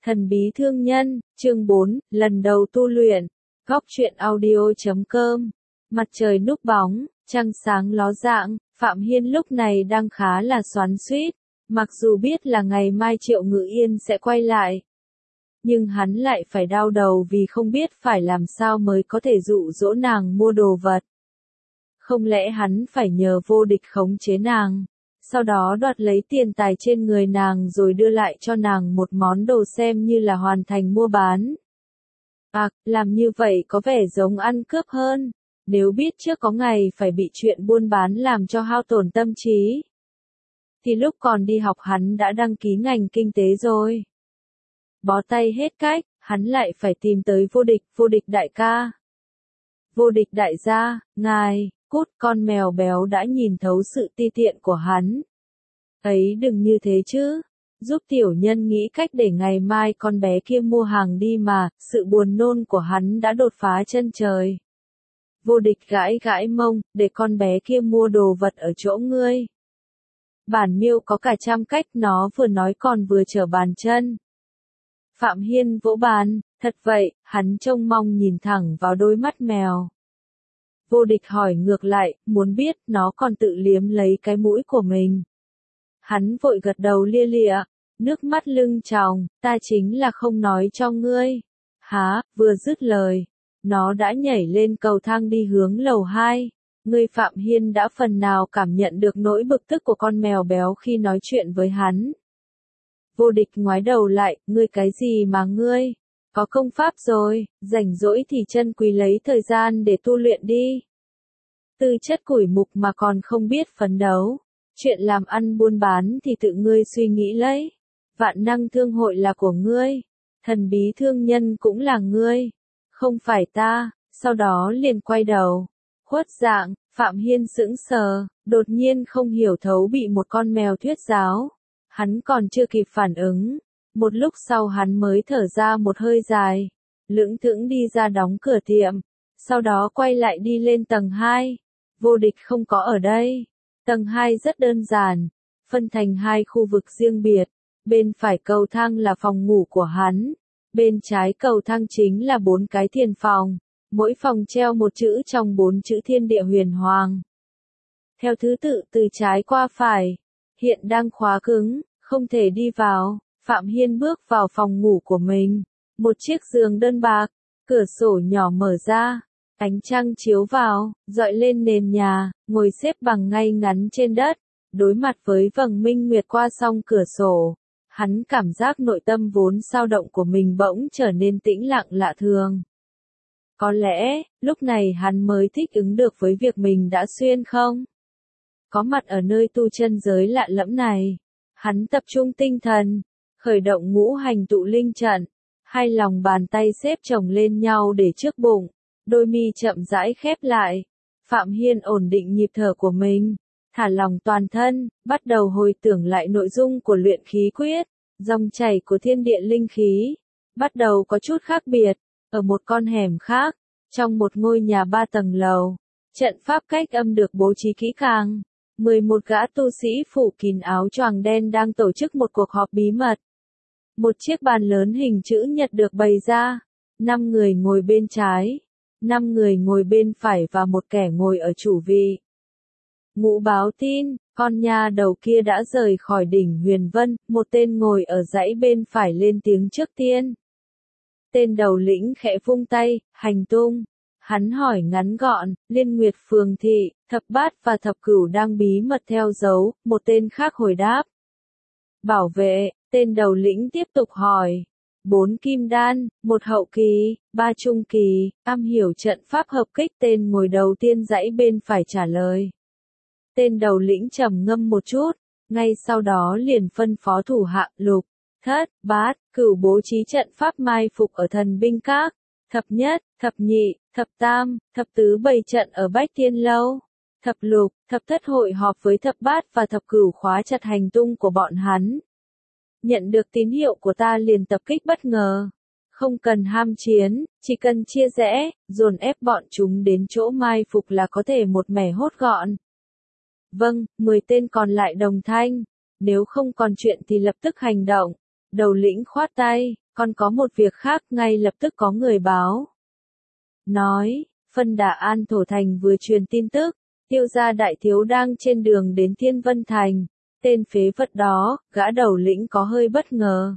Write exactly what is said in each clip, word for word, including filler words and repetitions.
Thần bí thương nhân, chương bốn, lần đầu tu luyện. Góc truyện audio chấm com. Mặt trời núp bóng, trăng sáng ló dạng, Phạm Hiên lúc này đang khá là xoắn xuýt, mặc dù biết là ngày mai Triệu Ngự Yên sẽ quay lại. Nhưng hắn lại phải đau đầu vì không biết phải làm sao mới có thể dụ dỗ nàng mua đồ vật. Không lẽ hắn phải nhờ Vô Địch khống chế nàng, sau đó đoạt lấy tiền tài trên người nàng rồi đưa lại cho nàng một món đồ xem như là hoàn thành mua bán. À, làm như vậy có vẻ giống ăn cướp hơn, nếu biết trước có ngày phải bị chuyện buôn bán làm cho hao tổn tâm trí. Thì lúc còn đi học hắn đã đăng ký ngành kinh tế rồi. Bó tay hết cách, hắn lại phải tìm tới Vô Địch, Vô Địch đại ca. Vô Địch đại gia, ngài, cút, con mèo béo đã nhìn thấu sự ti tiện của hắn. Ấy đừng như thế chứ, giúp tiểu nhân nghĩ cách để ngày mai con bé kia mua hàng đi mà, sự buồn nôn của hắn đã đột phá chân trời. Vô Địch gãi gãi mông, để con bé kia mua đồ vật ở chỗ ngươi. Bản miêu có cả trăm cách, nó vừa nói còn vừa trở bàn chân. Phạm Hiên vỗ bàn, thật vậy, hắn trông mong nhìn thẳng vào đôi mắt mèo. Vô Địch hỏi ngược lại, muốn biết nó còn tự liếm lấy cái mũi của mình. Hắn vội gật đầu lia lịa, nước mắt lưng tròng, ta chính là không nói cho ngươi. Há, vừa dứt lời, nó đã nhảy lên cầu thang đi hướng lầu hai. Ngươi Phạm Hiên đã phần nào cảm nhận được nỗi bực tức của con mèo béo khi nói chuyện với hắn. Vô Địch ngoái đầu lại, ngươi cái gì mà ngươi? Có công pháp rồi, rảnh rỗi thì chân quý lấy thời gian để tu luyện đi. Tư chất củi mục mà còn không biết phấn đấu. Chuyện làm ăn buôn bán thì tự ngươi suy nghĩ lấy. Vạn năng thương hội là của ngươi. Thần bí thương nhân cũng là ngươi. Không phải ta, sau đó liền quay đầu. Khuất dạng, Phạm Hiên sững sờ, đột nhiên không hiểu thấu bị một con mèo thuyết giáo. Hắn còn chưa kịp phản ứng. Một lúc sau hắn mới thở ra một hơi dài. Lững thững đi ra đóng cửa tiệm. Sau đó quay lại đi lên tầng hai. Vô Địch không có ở đây. Tầng hai rất đơn giản, phân thành hai khu vực riêng biệt. Bên phải cầu thang là phòng ngủ của hắn. Bên trái cầu thang chính là bốn cái thiền phòng. Mỗi phòng treo một chữ trong bốn chữ Thiên Địa Huyền Hoàng. Theo thứ tự từ trái qua phải. Hiện đang khóa cứng, không thể đi vào. Phạm Hiên bước vào phòng ngủ của mình. Một chiếc giường đơn bạc, cửa sổ nhỏ mở ra. Ánh trăng chiếu vào, dọi lên nền nhà, ngồi xếp bằng ngay ngắn trên đất, đối mặt với vầng minh nguyệt qua song cửa sổ. Hắn cảm giác nội tâm vốn sao động của mình bỗng trở nên tĩnh lặng lạ thường. Có lẽ, lúc này hắn mới thích ứng được với việc mình đã xuyên không? Có mặt ở nơi tu chân giới lạ lẫm này. Hắn tập trung tinh thần, khởi động ngũ hành tụ linh trận, hai lòng bàn tay xếp chồng lên nhau để trước bụng. Đôi mi chậm rãi khép lại. Phạm Hiên ổn định nhịp thở của mình, thả lỏng toàn thân, bắt đầu hồi tưởng lại nội dung của luyện khí quyết. Dòng chảy của thiên địa linh khí bắt đầu có chút khác biệt. Ở một con hẻm khác, trong một ngôi nhà ba tầng lầu, trận pháp cách âm được bố trí kỹ càng. mười một gã tu sĩ phủ kín áo choàng đen đang tổ chức một cuộc họp bí mật. Một chiếc bàn lớn hình chữ nhật được bày ra. Năm người ngồi bên trái, năm người ngồi bên phải và một kẻ ngồi ở chủ vị. Ngũ báo tin, con nha đầu kia đã rời khỏi đỉnh Huyền Vân, một tên ngồi ở dãy bên phải lên tiếng trước tiên. Tên đầu lĩnh khẽ vung tay, hành tung. Hắn hỏi ngắn gọn, Liên Nguyệt Phường Thị, Thập Bát và Thập Cửu đang bí mật theo dấu, một tên khác hồi đáp. Bảo vệ, tên đầu lĩnh tiếp tục hỏi. Bốn kim đan, một hậu kỳ, ba trung kỳ, am hiểu trận pháp hợp kích, tên ngồi đầu tiên dãy bên phải trả lời. Tên đầu lĩnh trầm ngâm một chút, ngay sau đó liền phân phó thủ hạ Lục, Thất, Bát, Cửu bố trí trận pháp mai phục ở thần binh các, thập nhất, thập nhị, thập tam, thập tứ bày trận ở Bách Thiên Lâu, thập lục, thập thất hội họp với thập bát và thập cửu khóa chặt hành tung của bọn hắn. Nhận được tín hiệu của ta liền tập kích bất ngờ. Không cần ham chiến, chỉ cần chia rẽ, dồn ép bọn chúng đến chỗ mai phục là có thể một mẻ hốt gọn. Vâng, mười tên còn lại đồng thanh. Nếu không còn chuyện thì lập tức hành động. Đầu lĩnh khoát tay, Còn có một việc khác, ngay lập tức có người báo. Nói, Phân Đà An Thổ Thành vừa truyền tin tức, Tiêu gia đại thiếu đang trên đường đến Thiên Vân Thành. Tên phế vật đó, gã đầu lĩnh có hơi bất ngờ.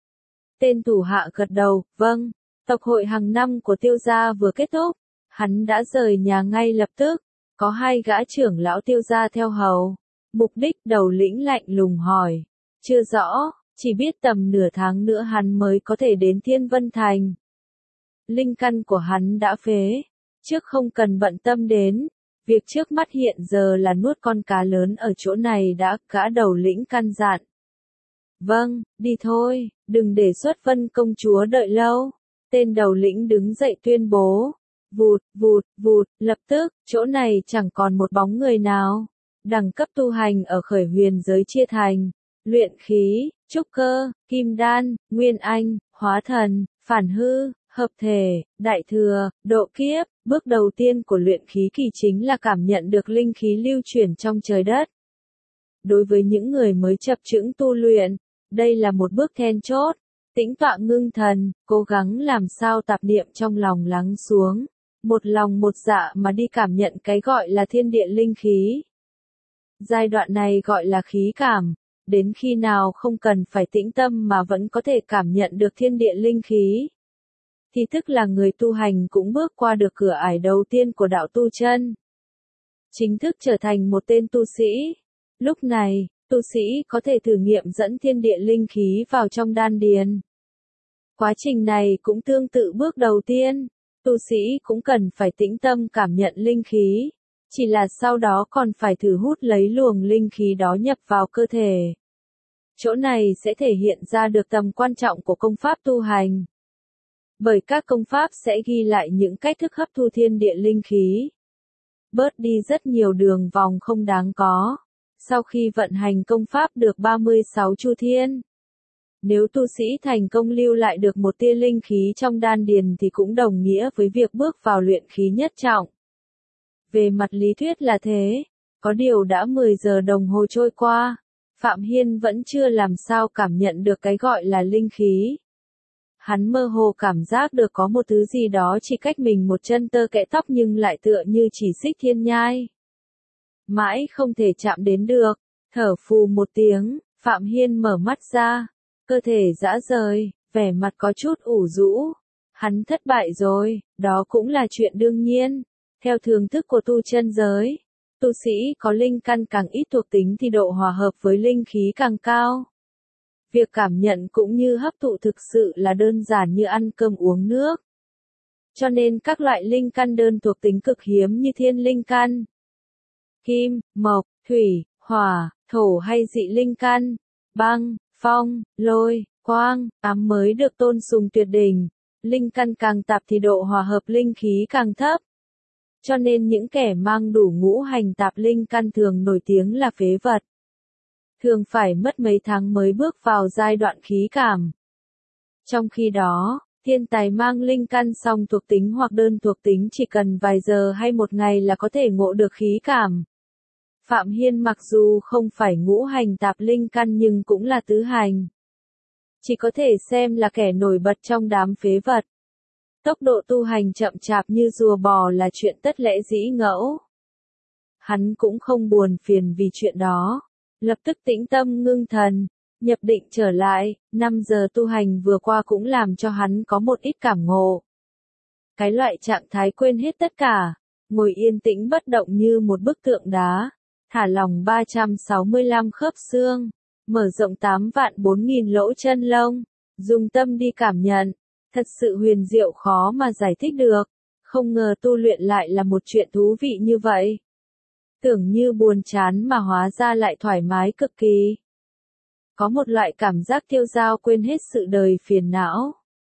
Tên thủ hạ gật đầu, vâng, tộc hội hàng năm của Tiêu gia vừa kết thúc, hắn đã rời nhà ngay lập tức, có hai gã trưởng lão Tiêu gia theo hầu. Mục đích đầu lĩnh lạnh lùng hỏi, chưa rõ, chỉ biết tầm nửa tháng nữa hắn mới có thể đến Thiên Vân Thành. Linh căn của hắn đã phế, trước không cần bận tâm đến. Việc trước mắt hiện giờ là nuốt con cá lớn ở chỗ này đã, gã đầu lĩnh căn dặn. Vâng, đi thôi, đừng để Xuất Vân công chúa đợi lâu. Tên đầu lĩnh đứng dậy tuyên bố. Vụt, vụt, vụt, lập tức, chỗ này chẳng còn một bóng người nào. Đẳng cấp tu hành ở khởi huyền giới chia thành, luyện khí, trúc cơ, kim đan, nguyên anh, hóa thần, phản hư, hợp thể, đại thừa, độ kiếp. Bước đầu tiên của luyện khí kỳ chính là cảm nhận được linh khí lưu chuyển trong trời đất. Đối với những người mới chập chững tu luyện, đây là một bước then chốt. Tĩnh tọa ngưng thần, cố gắng làm sao tạp niệm trong lòng lắng xuống. Một lòng một dạ mà đi cảm nhận cái gọi là thiên địa linh khí. Giai đoạn này gọi là khí cảm. Đến khi nào không cần phải tĩnh tâm mà vẫn có thể cảm nhận được thiên địa linh khí. Thì tức là người tu hành cũng bước qua được cửa ải đầu tiên của đạo tu chân. Chính thức trở thành một tên tu sĩ. Lúc này, tu sĩ có thể thử nghiệm dẫn thiên địa linh khí vào trong đan điền. Quá trình này cũng tương tự bước đầu tiên, tu sĩ cũng cần phải tĩnh tâm cảm nhận linh khí. Chỉ là sau đó còn phải thử hút lấy luồng linh khí đó nhập vào cơ thể. Chỗ này sẽ thể hiện ra được tầm quan trọng của công pháp tu hành. Bởi các công pháp sẽ ghi lại những cách thức hấp thu thiên địa linh khí. Bớt đi rất nhiều đường vòng không đáng có. Sau khi vận hành công pháp được ba mươi sáu chu thiên. Nếu tu sĩ thành công lưu lại được một tia linh khí trong đan điền thì cũng đồng nghĩa với việc bước vào luyện khí nhất trọng. Về mặt lý thuyết là thế. Có điều đã mười giờ đồng hồ trôi qua. Phạm Hiên vẫn chưa làm sao cảm nhận được cái gọi là linh khí. Hắn mơ hồ cảm giác được có một thứ gì đó chỉ cách mình một chân tơ kẽ tóc nhưng lại tựa như chỉ xích thiên nhai. Mãi không thể chạm đến được, thở phù một tiếng, Phạm Hiên mở mắt ra, cơ thể rã rời, vẻ mặt có chút ủ rũ. Hắn thất bại rồi, đó cũng là chuyện đương nhiên. Theo thường thức của tu chân giới, tu sĩ có linh căn càng ít thuộc tính thì độ hòa hợp với linh khí càng cao. Việc cảm nhận cũng như hấp thụ thực sự là đơn giản như ăn cơm uống nước. Cho nên các loại linh căn đơn thuộc tính cực hiếm như thiên linh căn, kim, mộc, thủy, hỏa, thổ hay dị linh căn, băng, phong, lôi, quang, ám mới được tôn sùng tuyệt đỉnh. Linh căn càng tạp thì độ hòa hợp linh khí càng thấp. Cho nên những kẻ mang đủ ngũ hành tạp linh căn thường nổi tiếng là phế vật. Thường phải mất mấy tháng mới bước vào giai đoạn khí cảm. Trong khi đó, thiên tài mang linh căn song thuộc tính hoặc đơn thuộc tính chỉ cần vài giờ hay một ngày là có thể ngộ được khí cảm. Phạm Hiên mặc dù không phải ngũ hành tạp linh căn nhưng cũng là tứ hành. Chỉ có thể xem là kẻ nổi bật trong đám phế vật. Tốc độ tu hành chậm chạp như rùa bò là chuyện tất lẽ dĩ ngẫu. Hắn cũng không buồn phiền vì chuyện đó. Lập tức tĩnh tâm ngưng thần, nhập định trở lại, năm giờ tu hành vừa qua cũng làm cho hắn có một ít cảm ngộ. Cái loại trạng thái quên hết tất cả, ngồi yên tĩnh bất động như một bức tượng đá, thả lỏng ba trăm sáu mươi lăm khớp xương, mở rộng tám vạn bốn nghìn lỗ chân lông, dùng tâm đi cảm nhận, thật sự huyền diệu khó mà giải thích được, không ngờ tu luyện lại là một chuyện thú vị như vậy. Tưởng như buồn chán mà hóa ra lại thoải mái cực kỳ. Có một loại cảm giác tiêu dao quên hết sự đời phiền não.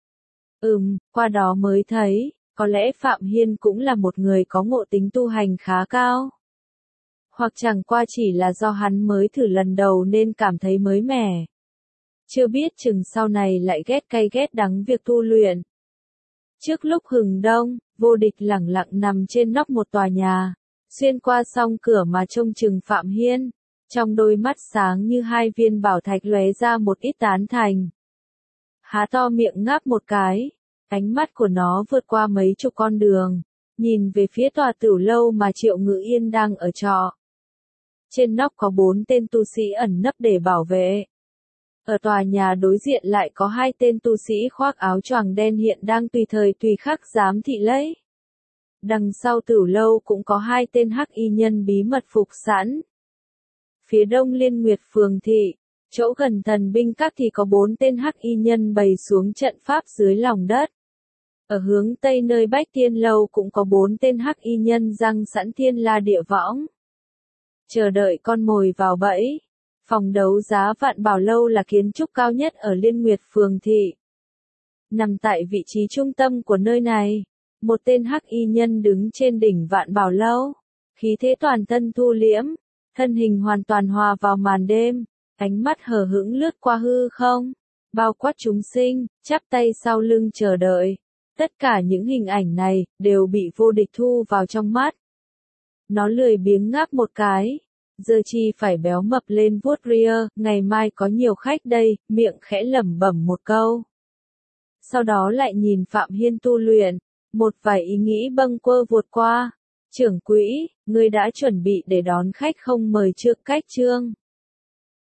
Ừm, qua đó mới thấy, có lẽ Phạm Hiên cũng là một người có ngộ tính tu hành khá cao. Hoặc chẳng qua chỉ là do hắn mới thử lần đầu nên cảm thấy mới mẻ. Chưa biết chừng sau này lại ghét cay ghét đắng việc tu luyện. Trước lúc hừng đông, Vô Địch lẳng lặng nằm trên nóc một tòa nhà. Xuyên qua song cửa mà trông chừng Phạm Hiên, trong đôi mắt sáng như hai viên bảo thạch lóe ra một ít tán thành. há to miệng ngáp một cái, ánh mắt của nó vượt qua mấy chục con đường, nhìn về phía tòa tửu lâu mà Triệu Ngự Yên đang ở trọ. Trên nóc có bốn tên tu sĩ ẩn nấp để bảo vệ. Ở tòa nhà đối diện lại có hai tên tu sĩ khoác áo choàng đen hiện đang tùy thời tùy khắc giám thị lấy. Đằng sau tửu lâu cũng có hai tên hắc y nhân bí mật phục sẵn. Phía đông Liên Nguyệt Phường thị, chỗ gần thần binh các thì có bốn tên hắc y nhân bày xuống trận pháp dưới lòng đất. Ở hướng tây nơi Bách Thiên Lâu cũng có bốn tên hắc y nhân giăng sẵn thiên la địa võng. Chờ đợi con mồi vào bẫy. Phòng đấu giá Vạn Bảo Lâu là kiến trúc cao nhất ở Liên Nguyệt Phường thị. Nằm tại vị trí trung tâm của nơi này, một tên hắc y nhân đứng trên đỉnh Vạn Bảo Lâu. Khí thế toàn thân thu liễm, thân hình hoàn toàn hòa vào màn đêm, ánh mắt hờ hững lướt qua hư không, bao quát chúng sinh, chắp tay sau lưng chờ đợi. Tất cả những hình ảnh này đều bị vô địch thu vào trong mắt. Nó lười biếng ngáp một cái. Giờ chi phải béo mập lên vuốt ria, ngày mai có nhiều khách đây, miệng khẽ lẩm bẩm một câu. Sau đó lại nhìn Phạm Hiên tu luyện, một vài ý nghĩ bâng quơ vụt qua. Trưởng quỹ, ngươi đã chuẩn bị để đón khách không mời trước cách chương.